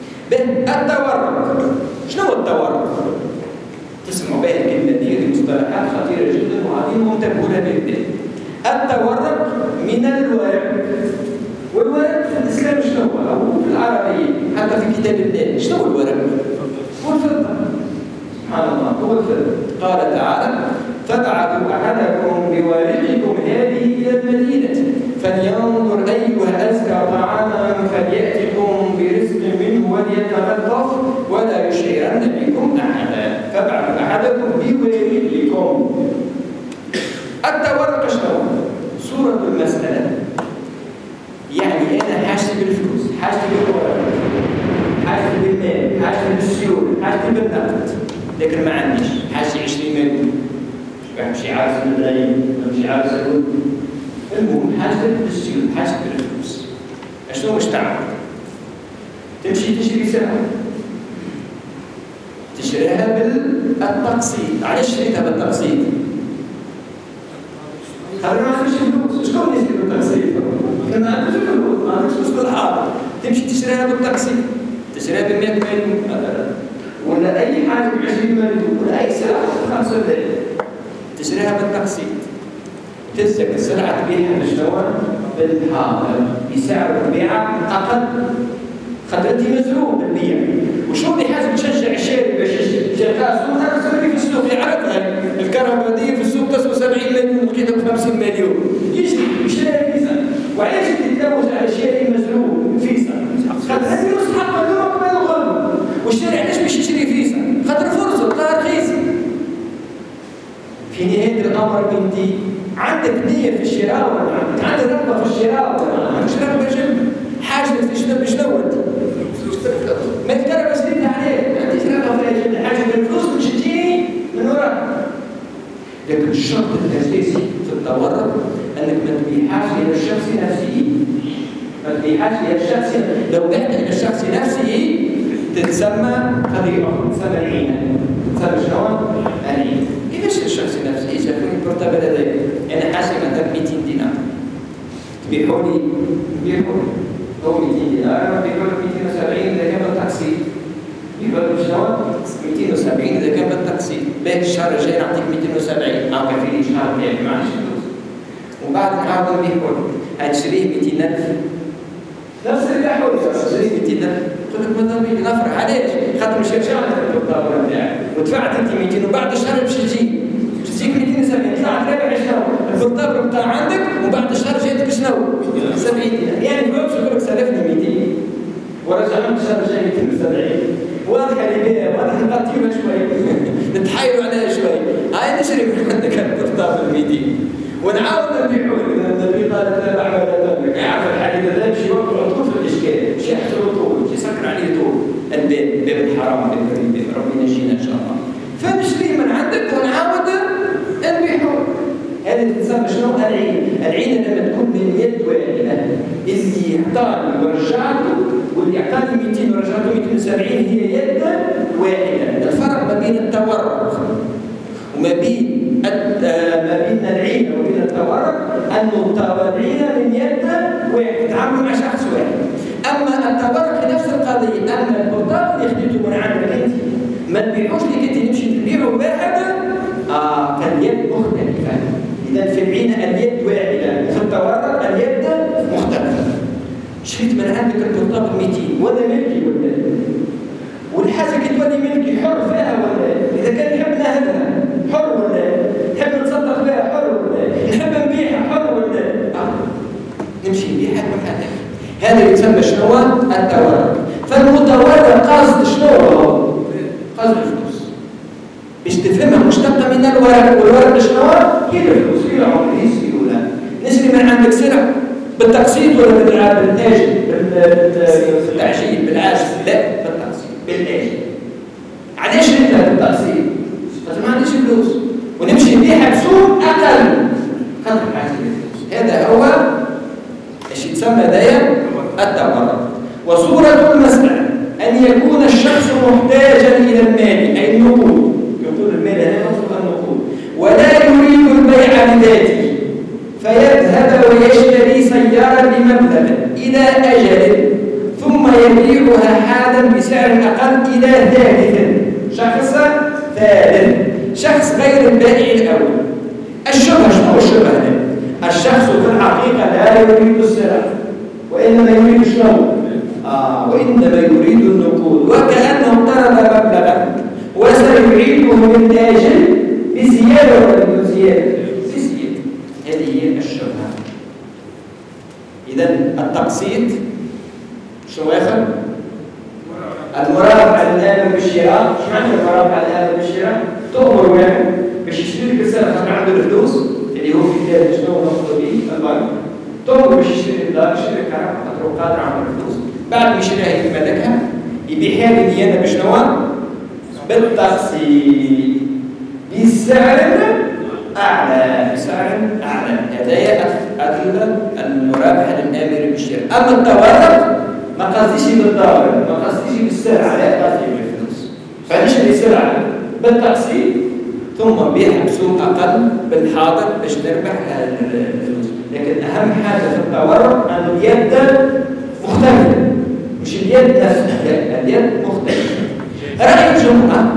التورق. شنو هو التورق؟ تسمعوا بها الكلمة دي مصطلحات خطيرة جدا وعظيمة وانتبهوا لها جدا. التورق من الورق. والورق في الإسلام شنو هو؟ أو في العربية حتى في كتاب الله شنو هو الورق؟ هو الفضة. سبحان الله هو الفضة. قال تعالى: فابعثوا أحدكم بورقكم هذه إلى المدينة فلينظر أيها أزكى طعاما فليأتكم برزق منه وليتلطف ولا يشعرن بكم أحدا. فابعثوا أحدكم بورقكم. التورق شنو؟ صورة المسألة. يعني أنا حاجتي بالفلوس، حاجتي بالورق، حاجتي بالمال، حاجتي بالسيولة، حاجتي بالنقد، لكن ما عنديش حاجتي 20 مليون. مش عارف الملايين، مش عارف السيولة. المهم حاجتي بالسيولة، حاجتي بالفلوس. شنو مش تعمل؟ تمشي تشتري سلعة. تشتريها بالتقسيط. علاش شريتها بالتقسيط؟ خلينا ما عندكش فلوس، شكون يشتري بالتقسيط؟ ما عندكش فلوس، ما عندكش فلوس بالحاضر، تمشي تشتريها بالتقسيط، تشتريها ب 100 مليون مثلا، ولا أي حاجة ب 20 مليون، ولا أي سلعة ب 5 ملايين، تشتريها بالتقسيط، تمسك السلعة تبيعها بشنو؟ بالحاضر، بسعر البيعة أقل، خاطر أنت مزروب بالبيع، وشو اللي حاسب تشجع الشاري باش يشتري؟ شركة سوق تسوي في السوق يعرفها الكهرباء دي في السوق تسوى 70 مليون وكذا ب 50 مليون، يشتري فيزا، وعلاش تتلوث على الشاري مزروب فيزا؟ خاطر هذه مستحقة له قبل الغلو، والشاري علاش باش يشتري فيزا؟ خاطر فرصة طلع رخيص. في نهاية الأمر أنت عندك نية في الشراء ولا ما عندك؟ عندك رغبة في الشراء ولا ما عندكش رغبة جد؟ حاجة شنو أنت؟ ما الكهرباء شريتها عليه، ما عنديش رغبة فيها جد، حاجة بالفلوس باش تجيني من وراك. لكن الشرط الأساسي في التورق أنك ما تبيعهاش إلى الشخص نفسه. ما تبيعهاش إلى الشخص، لو بعت إلى الشخص نفسه تتسمى قضية، تسمى العينة. تسمى شنو؟ العينة. كيفاش الشخص نفسه يجيبوني البورتابل هذاك؟ أنا حاسب مثلا 200 دينار. تبيعوا لي هو 200 دينار، بيقول لك 270 إذا كان بالتقسيط. يقول لك شنو؟ 270 إذا كان بالتقسيط. باقي الشهر الجاي نعطيك 270، ما كفينيش شهر بيعي ما عنديش فلوس. وبعد نعاود نبيعوا لك، هتشريه 200,000. نفس اللي حولك تشريه 200,000. يقول لك ماذا بيك نفرح علاش؟ خاطر مش يرجع لك البورتابل نتاعك، ودفعت أنت 200 وبعد الشهر باش تجيك 270 طلعت رابح شنو؟ بالطابع بتاع عندك وبعد الشهر جايتك شنو؟ 70 دينار. يعني ما يقول لك سلفني 200 ورجعنا الشهر جاي 270. واضح اللي واضح نغطيوها شوي نتحايلوا عليها شوي. هاي نشري من عندك بالطابع 200 ونعاود نبيعوا. النبي قال لا بعمل ذلك. يعرف الحديث هذا مش يوقع طول في الاشكال، مش يحصل طول، يسكر عليه طول. البيت باب الحرام الكريم ربنا يجينا ان شاء الله. فنشتري من عندك ونعاود نبيعوا. هذه تسمى شنو؟ العين لما تكون من يد واحده، اللي اعطاني ورجعته واللي اعطاني 200 ورجعته 270 هي يد واحده. الفرق ما بين التورق وما بين العين وبين التورق انه العين من يد واحد تتعاملوا مع شخص واحد. اما التورق نفس القضيه. اما البطاقه اللي خديته من عندك انت ما تبيعوش لك انت، نمشي تبيعوا واحد كاليد مختلفه. اذا في العين اليد واحده وفي التورق اليد مختلفه. شريت من عندك البطاقه 200 ولا ملكي ولا والحاجه كي تولي ملكي حر فيها ولا اذا كان يحب نهبها حر ولا نحب نتصدق بها حر ولا نحب نبيعها حر ولا نمشي نبيعها بحالها. هذا اللي يسمى شنو؟ التورق. فالمتورق قصد شنو؟ قصد الفلوس. باش تفهمها مشتقه من الورق، والورق شنو؟ هي الفلوس، هي العمله، هي السيوله. نشري من عندك سلع بالتقسيط ولا بالاجل؟ بالتعجيل بالعجل؟ لا بالتقسيط بالاجل. علاش انت بالتقسيط؟ بس ما عنديش فلوس ونمشي نبيعها بسوق اقل قدر الحاجه للفلوس. هذا هو ايش يتسمى داير التورق. وصورة المسألة أن يكون الشخص محتاجا إلى المال أي النقود. يقول المال هنا مقصود النقود، ولا يريد البيع لذاته فيذهب ويشتري سيارة بمبلغ إلى أجل ثم يبيعها حالا بسعر أقل إلى ثالث، شخص ثالث، شخص غير البائع الأول. الشبهة شنو الشبهة هنا؟ الشخص في الحقيقة لا يريد السلع وإنما يريد شنو؟ وإنما يريد النقود، وكأنه طلب مبلغا وسيعيده من أجل بزيادة ولا بدون زيادة؟ بزيادة. هذه هي الشبهة. إذا التقسيط شنو ياخذ؟ المرابحة الآن بالشراء. شو معنى المرابحة الآن بالشراء؟ تأمر واحد باش يشتري لك السلعة خاطر عنده الفلوس اللي هو في كتاب شنو نقصد به البنك. تأمر باش يشتري الدار، يشتري الكهرباء خاطر هو قادر على الفلوس. بعد ما يشتريها يتملكها يبيعها لي أنا بشنو؟ بالتقسيط بسعر أعلى، بسعر أعلى. هذايا المرابحة للآمر بالشراء. أما التورق ما قصديش بالدار، ما قصديش بالسلعة، لا قصدي بالفلوس. فنشتري سلعة بالتقسيط ثم بيعها بسوق أقل بالحاضر باش تربح الفلوس. لكن أهم حاجة في التورق أن اليد مختلفة، مش اليد نفسها، لا اليد مختلفة. رأي الجمهور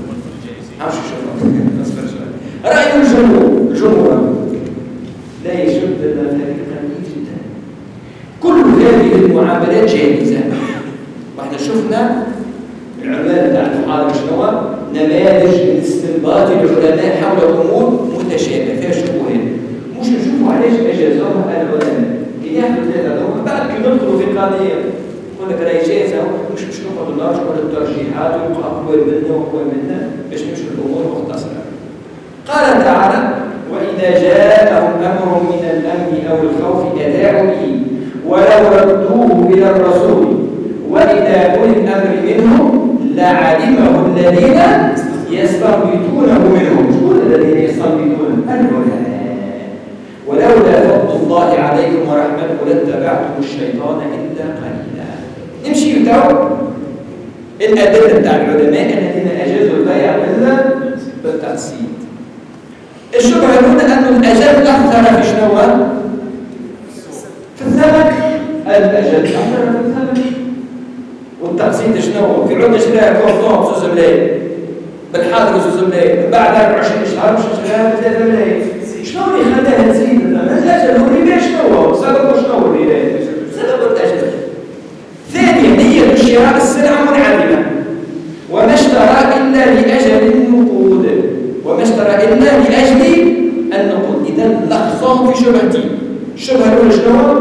رأي الجمهور لا يشد إلا ذلك قليل جدا. كل هذه المعاملات جائزة. واحنا شفنا العنوان بتاع المحاضرة شنو؟ نماذج من استنباط العلماء حول أمور متشابهة فيها شبهات. مش نشوفوا علاش أجازوها العلماء. كي ياخذوا ثلاثة بعد كي ندخلوا في قضية يقول لك راهي جائزة، مش ناخذوا النار ولا الترجيحات ويبقى أقوى منا وأقوى منا باش نمشي الأمور مختصرة. قال تعالى: وإذا جاءهم أمر من الأمن أو الخوف أذاعوا به ولو ردوه إلى الرسول وإلى أولي الأمر منهم لعلمه الذين يستنبطونه منهم. شكون الذين يستنبطونه؟ العلماء. ولولا فضل الله عليكم ورحمته لاتبعتم الشيطان إلا قليلا. نمشي تو الأدلة بتاع العلماء الذين أجازوا البيع بالتقسيط. الشبهة الأولى أن الأجل أثر في شنو؟ في الثمن. الأجل أثر في الثمن. والتقسيط شنو؟ في عودة شراء كورتون بزوز ملايين بالحاضر بزوز ملايين، بعد 24 شهر شراء ب3 ملايين. شنو اللي خلاها تزيد الثمن؟ الأجل هو الربا. شنو؟ سببه شنو الربا؟ سببه الأجل. ثانيا هي الشراء السلعة منعدمة وما اشترى إلا لأجل النقود، وما اشترى إلا لأجل النقود. إذا لفظ نحطهم في شبهتين. الشبهة الأولى شنو؟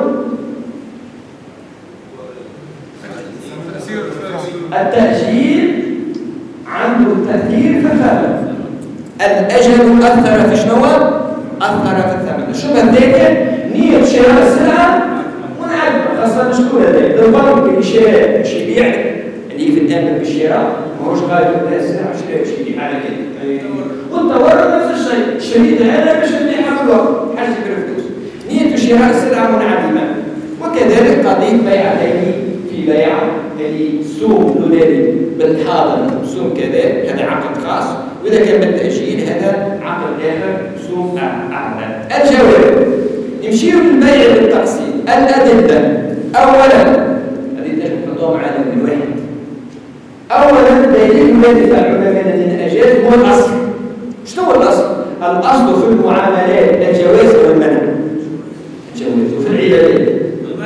التأجيل عنده تأثير في الثمن. الأجل أثر في شنو؟ أثر في الثمن. الشبهة الثانية نية شراء السلعة منعدمة، خاصة مشكورة ذلك. الفرق بين الشراء باش يبيع لك اللي في الآمن بالشراء ماهوش غاية السلعة باش يبيع على كده. والتورط نفس الشيء، الشريط هذا باش نبيعها بالوقت حاجة بالفلوس. نية شراء السلعة منعدمة. وكذلك قضية بيعتين في بيع اللي سوم دولاري بالحاضر سوم كذا، هذا عقد خاص. وإذا كان بالتأجيل هذا عقد آخر سوم أعلى. الجواب نمشيو للبيع بالتقسيط. الأدلة أولا هذه تجب تحطوها معنا من واحد. أولا الدليل الذي العلماء الذين أجازوا هو الأصل. شنو هو الأصل؟ الأصل في المعاملات الجواز والمنع. الجواز وفي العبادات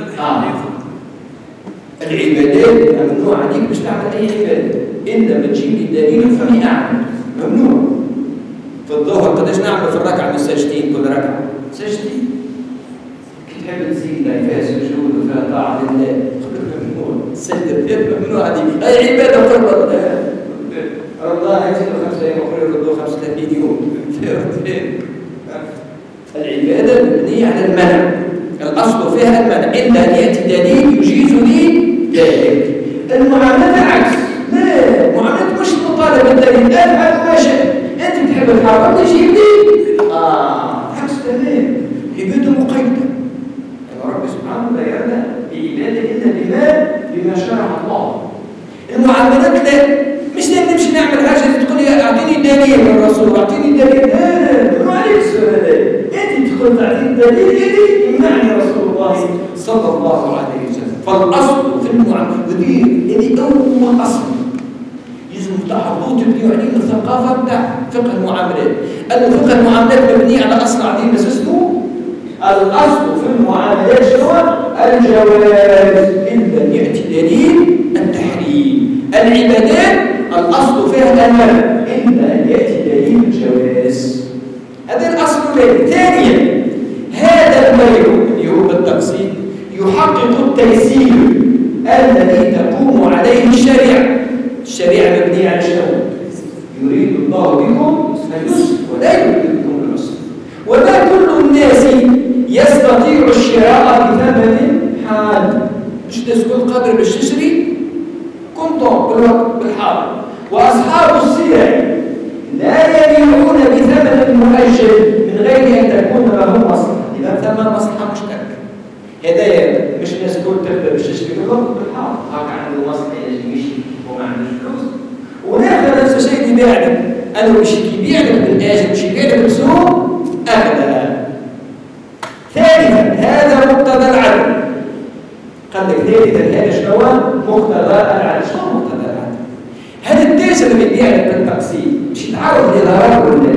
العبادات ممنوع عليك باش تعمل أي عبادة إلا ما تجيب لي دليل فمي أعمل. ممنوع. في الظهر قداش نعمل في الركعة من سجدتين كل ركعة؟ سجدتين. كي تحب تزيد فيها سجود وفيها طاعة لله ممنوع. السجدة ممنوع عليك. أي عبادة قرب الله يزيد 5 أيام أخرى يردوا 35 يوم. العبادة مبنية على المنع. الأصل فيها المنع إلا أن يأتي دليل يجيز لي ذلك. المعاملة عكس. لا، المعاملة مش مطالبة بالدليل. أفعل ما شئت. أنت تحب الحرام تجيب لي عكس تمام. عبادة مقيدة. رب سبحانه لا يرضى بعبادة إلا بما شرع الله. المعاملات لا، مش نمشي نعمل حاجة تقول لي أعطيني دليل من الرسول، أعطيني دليل. ما عليك السؤال. أنت تقول تعطيني دليل اللي يمنعني رسول الله صلى الله عليه وسلم. فالأصل في المعاملة هذه أول أصل لازم تحضروا تبنيوا عليه الثقافة بتاع فقه المعاملات. أن فقه المعاملات مبني على أصل عظيم بس اسمه الأصل في المعاملات شنو؟ الجواز إلا أن يأتي دليل التحريم. العبادات الأصل فيها المنع إلا أن يأتي دليل الجواز. هذا الأصل الأول. ثانيا هذا البيع اللي هو بالتقسيط يحقق التيسير الذي تقوم عليه الشريعة. الشريعة مبنية على شنو؟ يريد الله بكم اليسر ولا يريد بكم العسر. وما كل الناس يستطيع الشراء بثمن حاد. مش تسكن قدر باش تشري كنتم بالوقت بالحاضر. وأصحاب السلع لا يبيعون بثمن مؤجل من غير أن تكون لهم مصلحة. إذا ثمن مصلحة مشتركة. هدايا مش الناس كل تقدر باش تشتري بالوقت بالحاضر. هاك عنده مصلحة يمشي وما عندوش فلوس. وناخذ نفس الشيء يبيع لك. أنا مش يبيع لك بالآجل مش يبيع لك بالسوق أغلى. ثالثا هذا مقتضى العدل. قال لك ثالثا هذا شنو؟ مقتضى العدل. شنو مقتضى العدل؟ هذا التاجر اللي يبيع لك بالتقسيط مش يتعرض لضرر ولا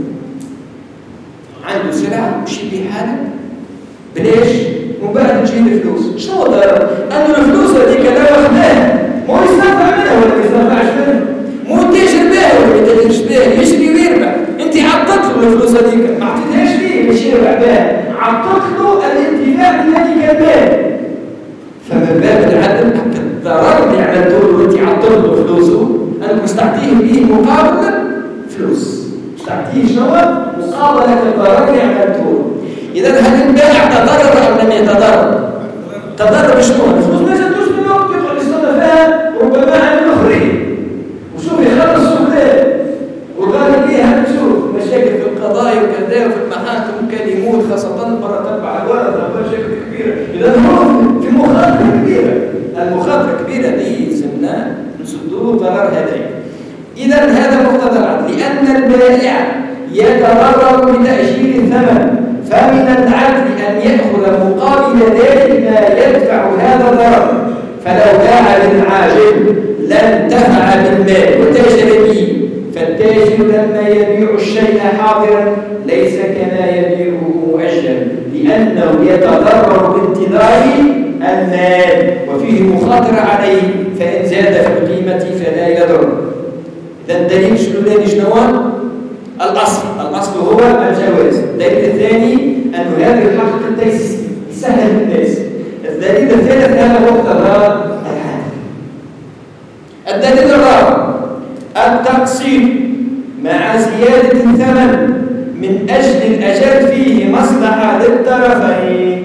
عنده سلعة مش يبيعها لك بلاش ومن بعد تجي الفلوس. شنو الضرر؟ أنه الفلوس هذيك لو أخذاها مو يستنفع منها ولا ما يستنفعش منها. مو التاجر باهي ولا ما يتاجرش باهي يشري ويربح. أنت عطت له الفلوس هذيك ما عطيتهاش ليه باش يربح باهي. عطت له الانتفاع الذي كان باهي. فمن باب العدل الضرر اللي عملته له وأنت عطت له فلوسه أنك مستعطيه به مقابل فلوس. مستعطيه شنو؟ مقابلة الضرر اللي عملته له. إذا هل البائع تضرر أم لم يتضرر؟ تضرر بشنو؟ الفلوس ما زادتوش من وقت يقعد يستنى فيها ربما عن الآخرين. وشوف يخلص شغله وقال لي هنشوف مشاكل في القضايا وكذا وفي المحاكم كان يموت خاصة مرة تبع الورثة مشاكل كبيرة. إذا هو في مخاطرة كبيرة. المخاطرة كبيرة دي زمنا نسدوه ضرر هذين. إذا هذا مقتضى العدل لأن البائع يتضرر بتأجيل الثمن. فمن العدل أن يأخذ مقابل ذلك ما يدفع هذا الضرر. فلو باع بالعاجل لانتفع بالمال وتاجر به. فالتاجر لما يبيع الشيء حاضرا ليس كما يبيعه مؤجلا لأنه يتضرر بانتظار المال وفيه مخاطرة عليه فإن زاد في القيمة فلا يضر. إذا الدليل شنو؟ الأصل هو الجواز. الدليل الثاني أن هذه الحقيقة التيسير سهل للناس. الدليل الثالث هذا هو اقتضاء الحاجة. الدليل الرابع التقسيط مع زيادة الثمن من أجل الأجل فيه مصلحة للطرفين.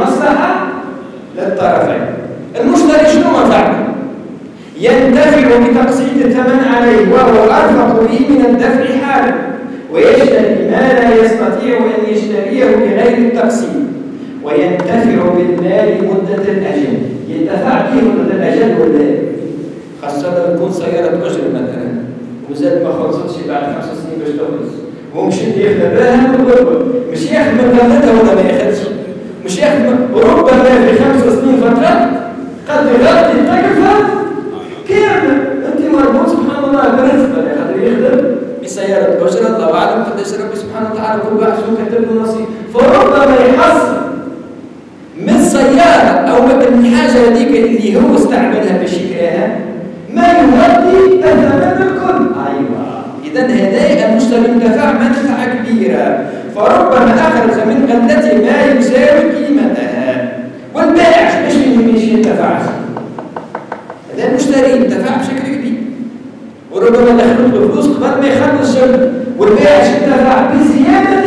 المشتري شنو منفعته؟ ينتفع بتقسيط الثمن عليه وهو أرفق به من الدفع حالا، ويشتري ما لا يستطيع أن يشتريه بغير التقسيط، وينتفع بالمال مدة الأجل. ينتفع به مدة الأجل ولا خاصة تكون سيارة أجر مثلا ومازال ما خلصتش بعد 5 سنين باش تخلص، ومش ياخذ بها مش ياخذ من قيمتها ولا ما ياخذش، مش ياخذ ربما في 5 سنين فترة قد يغطي التكلفة كاملة. أنت مربوط سبحان الله برزق خاطر يخدم بسيارة أجر، الله أعلم قداش ربي سبحانه وتعالى كل واحد شنو كتب له نصيب، فربما يحصل من السيارة أو من الحاجة هذيك اللي هو استعملها باش يكراها ما يغطي الثمن الكل. أيوة، إذا هذا المشتري انتفع منفعة كبيرة، فربما أخرج من قلته ما يساوي قيمتها، والبائع مش ينتفع. هذا المشتري انتفع بشكل كبير، وربما دخلت له فلوس قبل ما يخلص الشغل، والبائع انتفع بزيادة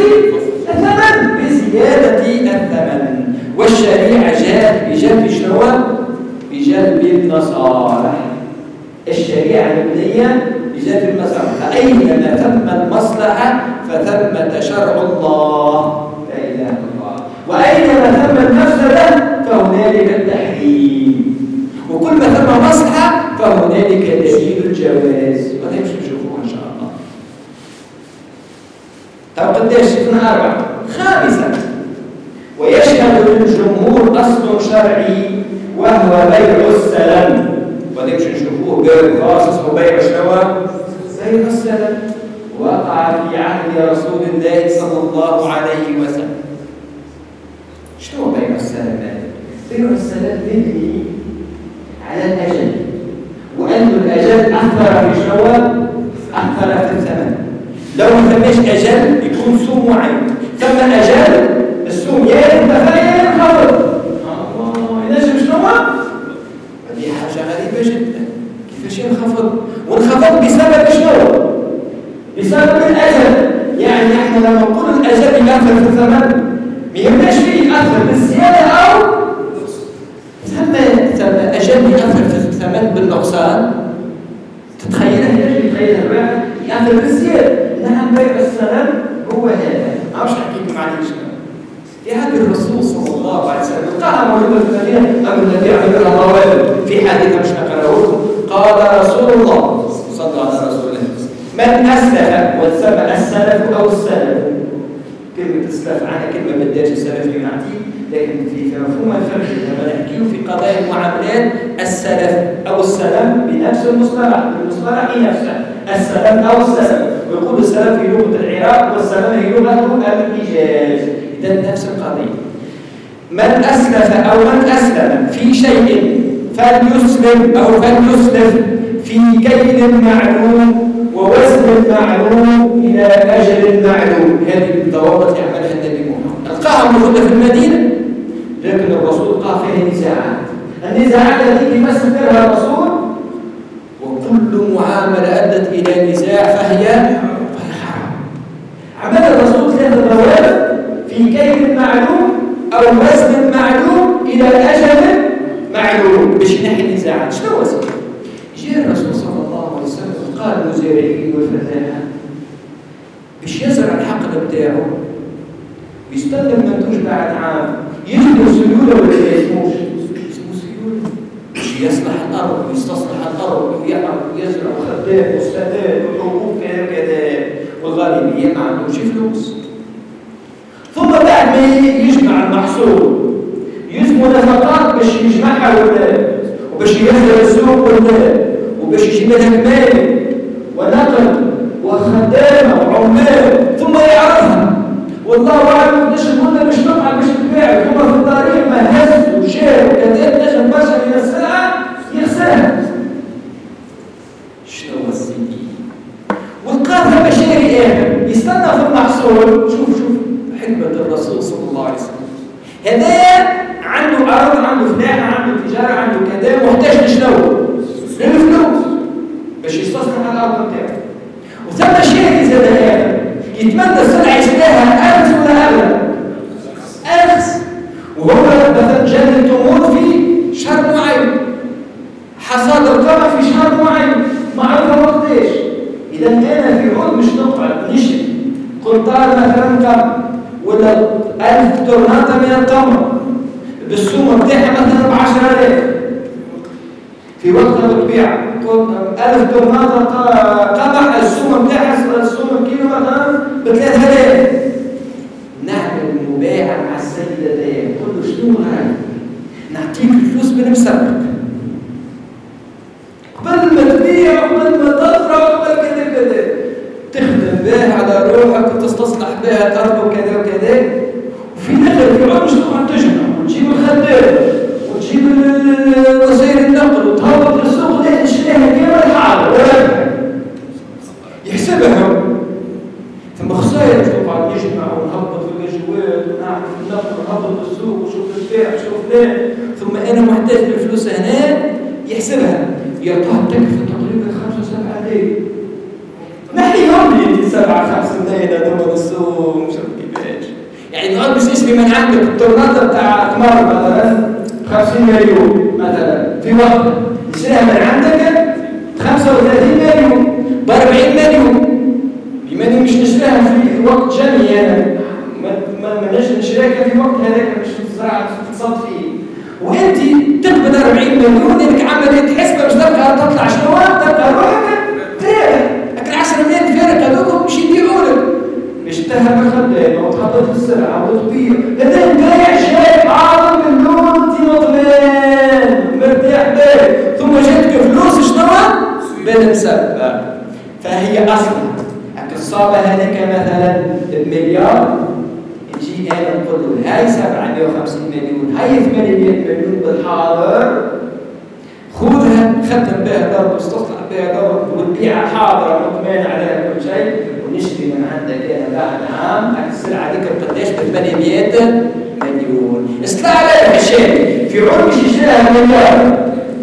الثمن. والشريعة جاءت بجلب شنو؟ بجلب المصالح. الشريعة المبنية بجلب المصالح، فأينما ثم المصلحة فثمة شرع الله، لا إله إلا الله، وأينما ثم المفسدة فهنالك التحريم، وكل ما ثم مصلحة فهنالك دليل الجواز. وهذا مش نشوفوه إن شاء الله. طب قداش شفنا 4. خامسا ويشهد للجمهور أصل شرعي وهو بيع السلم. وهذا مش نشوفوه بيع خاص وبيع شنو؟ بيع السلم. وقع في عهد رسول الله صلى الله عليه وسلم. شنو بيع السلم؟ بيع السلم مبني على الأجل، وأن الأجل أثر في شنو؟ أثر في الثمن. لو ما ثماش أجل يكون سوم وعين، ثم أجل السوم يا ينتفع يا ينخفض. ينجم شنو؟ هذه حاجة غريبة جدا، كيفاش ينخفض؟ وانخفض بسبب شنو؟ بسبب الأجل. يعني احنا لما نقول الأجل يأثر في الثمن ما يهمناش فيه يأثر بالزيادة أو ثم أجل يأثر في الثمن بالنقصان. تتخيلها يتخيلها الواحد يأثر بالزيادة. نعم، بيع السلام هو هذا. ما عرفش نحكيكم عليه شنو. في هذه الرسول صلى الله عليه وسلم قال موجودة في المدينة أو النبي عليه الصلاة والسلام في حديث مش نقرأه، قال رسول الله صلى الله عليه وسلم: من أسلف، وتسمى السلف أو السلف. كلمة السلف عنها كلمة بالدارجة السلف ينعطي، لكن في مفهوم الفقه لما نحكيه في قضايا المعاملات السلف أو السلم بنفس المصطلح نفسه، السلف أو السلم. ويقول السلف في لغة العراق والسلم هي لغة الحجاز. إذا نفس القضية. من أسلف أو من أسلم في شيء فليسلم أو فليسلف في كيل معلوم ووزن معلوم إلى أجل معلوم. هذه الضوابط يعملها النبي محمد. القاها موجودة في المدينة، لكن الرسول قال فيها النزاعات التي يمثلها الرسول، وكل معاملة أدت إلى نزاع فهي حرام. عمل الرسول 3 ضوابط: في كيل معلوم أو وزن معلوم إلى أجل معلوم باش ينحي النزاعات. شنو وزن؟ جاء الرسول صلى الله عليه وسلم قال المزارعين والفلاحة باش يزرع الحقل بتاعه ويستنى المنتوج بعد عام، يجبر سيولة ولا ما يسموش؟ يسمو سيولة. باش يصلح الأرض ويستصلح الأرض ويعرف ويزرع وخدام وسداد وحقوق كذا، والغالبية ما عندهمش فلوس. ثم بعد ما يجمع المحصول يلزموا نفقات باش يجمعها وباش يهزر السوق وباش يجيب لها مالك ونقل وخدامه وعمال، ثم يعرفها والله اعلم قداش المده باش تقع باش تباع، ثم في الطريق ما هز وجاب وكذا نجم برشا من السلعه يخسرها. شنو هو السنين؟ والقاطع بشري خدمة الرسول صلى الله عليه وسلم. هذا عنده أرض، عنده فلاحة، عنده تجارة، عنده كذا، محتاج لشنو؟ للفلوس باش يستصلح الأرض بتاعه. وثم شيء زاد هذا يتمنى السلعة يشتراها أرخص ولا أغلى؟ أرخص. وهو مثلا جاد التمور في شهر معين، حصاد القمح في شهر معين، معروفة وقتاش. إذا أنا في عود مش نقعد نشري قنطار مثلا قمح ولا 1000 طرناطة من القمح بالسومة بتاعها مثلا ب10,000 في وقتها بتبيع 1000 طرناطة قمح السومة بتاعها السومة كيلو مثلا ب3000. نعمل مبايعة مع السيدة دي تقول له شنو هاي؟ نعطيك الفلوس بنمسك قبل ما تبيع قبل ما تزرع قبل كذا كذا، تخدم بها على روحك وتستصلح بها الارض وكذا وكذا، وفي الاخر في عود مش تقعد تجمع وتجيب الخدام وتجيب وسائل النقل وتهبط للسوق اللي تشتريها كامل الحاله ولا يحسبها. ثم خسائر تقعد نجمع ونهبط في الجوات ونعمل في النقل ونهبط للسوق وشوف البيع وشوف لا، ثم انا محتاج للفلوس هنا يحسبها يعطيها تكلفة تقريبا 5-7,000. نحيهم لي 7-5 هذوما السوق مش كيفاش. يعني يقعد باش يشري من عندك الطرناطة بتاع تمر مثلا 50 مليون مثلا في وقت يشتريها من عندك 35 مليون ب 40 مليون. لماذا مش نشتريها في وقت جميع؟ يعني ما نجم نشتريها في وقت هذاك مش تزرع تقتصد فيه، وانت تقبض 40 مليون لانك عمليه حسبه مش تبقى تطلع شنو؟ تبقى روحك تريح. لكن 10 مليون فارق هذوك مش يبيعوا لك، مش تهب خدامه وتحطط السلعه وتبيع. هذا البيع شيء اعظم من لون انت مطمئن مرتاح به، ثم جاتك فلوس شنو؟ بالمسبه. فهي اصلا الصابه هذيك مثلا بمليار، نجي انا نقول له هاي 750 مليون، هاي 800 مليون بالحاضر، خذها خدم بها دار واستصلح بها دار وتبيعها حاضره مطمئن عليها كل شيء، ونشتري من عندك انا بعد عام السلعه هذيك قداش ب 800 مليون. اصلح عليها الشيء في عود مش يشتريها مليار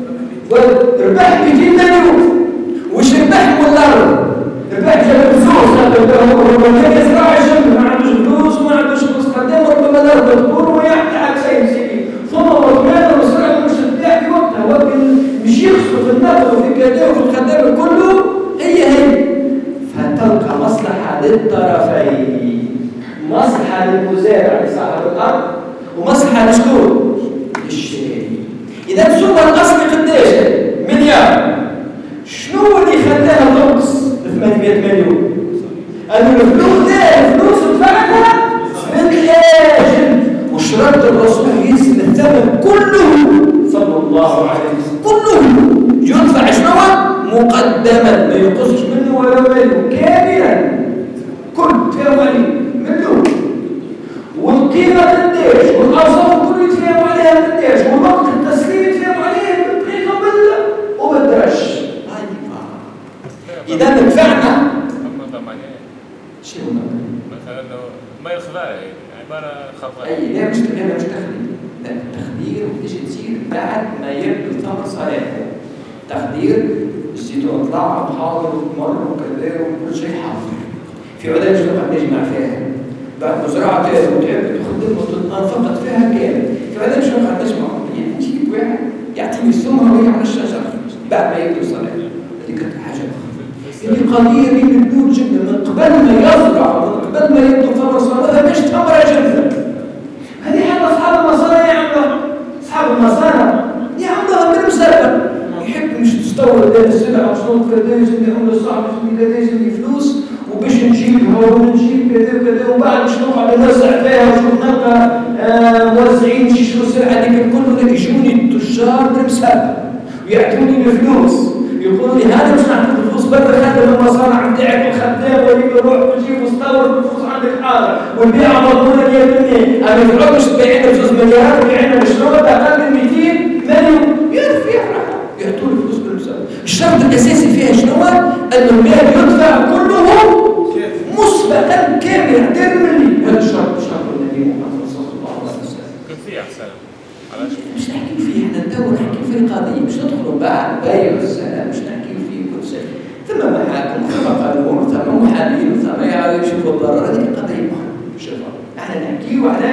وربح 200 مليون، وش ربح من الارض؟ ربح جاب الفلوس، هو كان يزرع جنب ما عندوش فلوس وما عندوش فلوس قدام، ربما الارض تدور ويحتاج شيء ثم ربما وسرعه مش تبيع في وقتها، وقت مش يخسر في النقل وفي كذا وفي الخدام كله هي. فتلقى مصلحه للطرفين، مصلحه للمزارع لصاحب الارض ومصلحه لشكون؟ للشاري. اذا سوى الاصل قداش؟ مليار. شنو اللي خلاها تنقص 800 مليون؟ قالوا الفلوس الفلوس دفعتها بالآجل، وشرط الرسول ينزل الثمن كله صلى الله عليه وسلم، كله يدفع شنو؟ مقدما، ما ينقصش منه ولا مليون، كاملا كل فيهم عليه مليون، والقيمة قداش، والأوصاف كله يتفاهم عليها قداش، والوقت التسليم يتفاهم عليه بالدقيقة وبالدرج. إذا دفعنا شو مثلا ما يخضع عبارة خطأ. أي لا مش تخدير، لا تخدير وتجي تصير بعد ما يبدو ثمر صلاحه. تخدير جيتوا اطلع وحاضر وتمر وكذا وكل شيء حاضر. في عدد شنو قد نجمع فيها بعد مزرعة وتعب تخدم وتنفقد فيها كامل. في عدد شنو قد نجمع يعني نجيب واحد يعطيني الثمرة وهي على الشجرة بعد ما يبدو صلاحه. هذه كانت حاجة اللي قضية دي بالدور جدا من قبل ما يزرع ومن قبل ما يبدو ثمر صلاحه مش ثمرة جدا. هذه حتى أصحاب المصانع يعملوا، أصحاب المصانع يعملوها من مسبب يحب مش تستورد هذه السلعة وشنو كذا يجي يعمل صعب كذا يجي فلوس وباش نجيبها ونجيب كذا وكذا وبعد شنو نقعد نوزع فيها وشوف نلقى موزعين يشتروا السلعة ديك الكل يجوني التجار بالمسبب ويعطوني الفلوس يقولوا لي هذا مش نعطيك الفلوس برا خدم المصانع نتاعك الخدام وليك روح وتجيب وتستورد الفلوس عندك حاضر والبيعة مضمونة 100%. أما في العمر مش تبيعين بفلوس مليارات وبيعين بشنو أقل من 200 مليون يفرح يعطوا له فلوس بالمسبب. الشرط الأساسي فيها شنو؟ أن المال يدفع كله مسبقا كاملا 10 مليون. هذا الشرط ونحكي في القضيه مش ندخلوا بعد بايع السلام مش نحكي فيه كل شيء. ثم محاكم ثم قانون ثم محامين ثم يشوفوا الضرر. هذه قضيه اخرى. شوفوا احنا نحكيو على